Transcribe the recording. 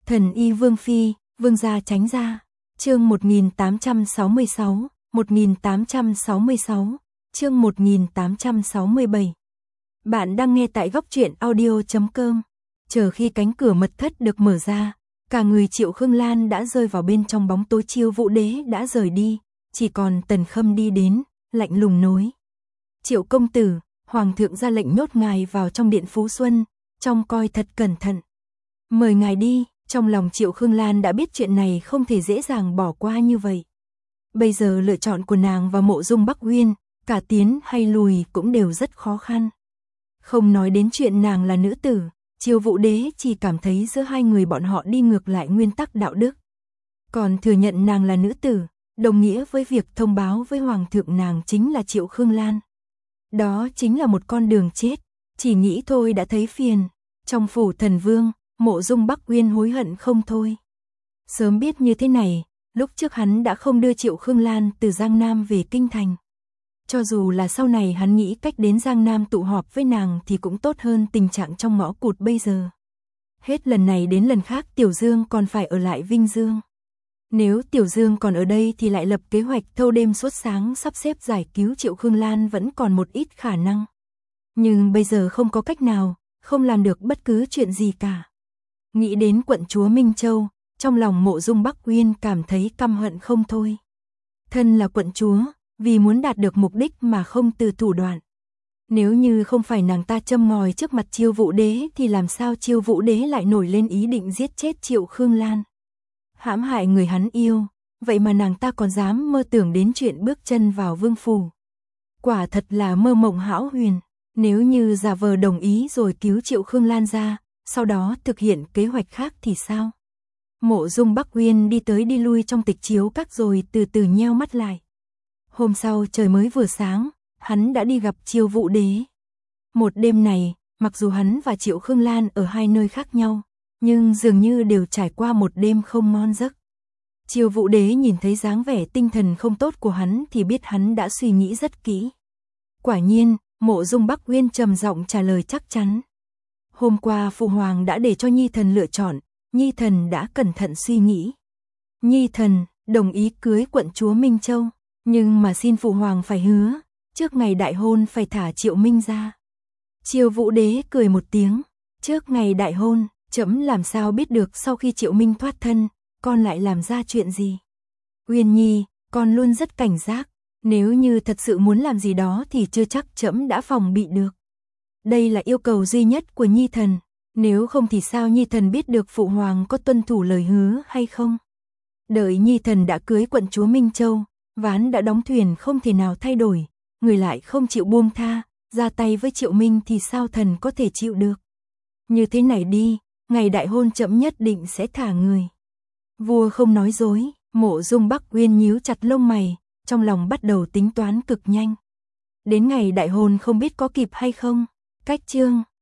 Thần y Vương Phi, Vương gia tránh ra. Chương 1866, 1866, chương 1867. Bạn đang nghe tại góc truyện audio.com. Chờ khi cánh cửa mật thất được mở ra, cả người Triệu Khương Lan đã rơi vào bên trong bóng tối. Chiêu Vũ Đế đã rời đi, chỉ còn Tần Khâm đi đến, lạnh lùng nói: Triệu công tử, Hoàng thượng ra lệnh nhốt ngài vào trong điện Phú Xuân, trông coi thật cẩn thận. Mời ngài đi. Trong lòng Triệu Khương Lan đã biết chuyện này không thể dễ dàng bỏ qua như vậy. Bây giờ lựa chọn của nàng và Mộ Dung Bắc Uyên, cả tiến hay lùi cũng đều rất khó khăn. Không nói đến chuyện nàng là nữ tử, Chiêu Vũ Đế chỉ cảm thấy giữa hai người bọn họ đi ngược lại nguyên tắc đạo đức. Còn thừa nhận nàng là nữ tử, đồng nghĩa với việc thông báo với Hoàng thượng nàng chính là Triệu Khương Lan. Đó chính là một con đường chết, chỉ nghĩ thôi đã thấy phiền. Trong phủ Thần Vương, Mộ Dung Bắc Uyên hối hận không thôi. Sớm biết như thế này, lúc trước hắn đã không đưa Triệu Khương Lan từ Giang Nam về Kinh Thành. Cho dù là sau này hắn nghĩ cách đến Giang Nam tụ họp với nàng thì cũng tốt hơn tình trạng trong ngõ cụt bây giờ. Hết lần này đến lần khác Tiểu Dương còn phải ở lại Vinh Dương. Nếu Tiểu Dương còn ở đây thì lại lập kế hoạch thâu đêm suốt sáng sắp xếp giải cứu Triệu Khương Lan vẫn còn một ít khả năng. Nhưng bây giờ không có cách nào, không làm được bất cứ chuyện gì cả. Nghĩ đến quận chúa Minh Châu, trong lòng Mộ Dung Bắc Uyên cảm thấy căm hận không thôi. Thân là quận chúa, vì muốn đạt được mục đích mà không từ thủ đoạn. Nếu như không phải nàng ta châm ngòi trước mặt Chiêu Vũ Đế thì làm sao Chiêu Vũ Đế lại nổi lên ý định giết chết Triệu Khương Lan. Hãm hại người hắn yêu, vậy mà nàng ta còn dám mơ tưởng đến chuyện bước chân vào vương phủ. Quả thật là mơ mộng hão huyền. Nếu như giả vờ đồng ý rồi cứu Triệu Khương Lan ra, sau đó thực hiện kế hoạch khác thì sao? Mộ Dung Bắc Uyên đi tới đi lui trong tịch chiếu các rồi từ từ nheo mắt lại. Hôm sau trời mới vừa sáng, hắn đã đi gặp Chiêu Vũ Đế. Một đêm này, mặc dù hắn và Triệu Khương Lan ở hai nơi khác nhau, nhưng dường như đều trải qua một đêm không ngon giấc. Chiêu Vũ Đế nhìn thấy dáng vẻ tinh thần không tốt của hắn thì biết hắn đã suy nghĩ rất kỹ. Quả nhiên, Mộ Dung Bắc Uyên trầm giọng trả lời chắc chắn. Hôm qua Phụ Hoàng đã để cho Nhi Thần lựa chọn, Nhi Thần đã cẩn thận suy nghĩ. Nhi Thần đồng ý cưới quận chúa Minh Châu, nhưng mà xin Phụ Hoàng phải hứa, trước ngày đại hôn phải thả Triệu Minh ra. Chiêu Vũ Đế cười một tiếng, trước ngày đại hôn, trẫm làm sao biết được sau khi Triệu Minh thoát thân, con lại làm ra chuyện gì. Uyên Nhi, con luôn rất cảnh giác, nếu như thật sự muốn làm gì đó thì chưa chắc trẫm đã phòng bị được. Đây là yêu cầu duy nhất của Nhi Thần, nếu không thì sao Nhi Thần biết được Phụ Hoàng có tuân thủ lời hứa hay không? Đợi Nhi Thần đã cưới quận chúa Minh Châu, ván đã đóng thuyền không thể nào thay đổi, người lại không chịu buông tha, ra tay với Triệu Minh thì sao thần có thể chịu được? Như thế này đi, ngày đại hôn trẫm nhất định sẽ thả người. Vua không nói dối, Mộ Dung Bắc Uyên nhíu chặt lông mày, trong lòng bắt đầu tính toán cực nhanh. Đến ngày đại hôn không biết có kịp hay không? Cách chương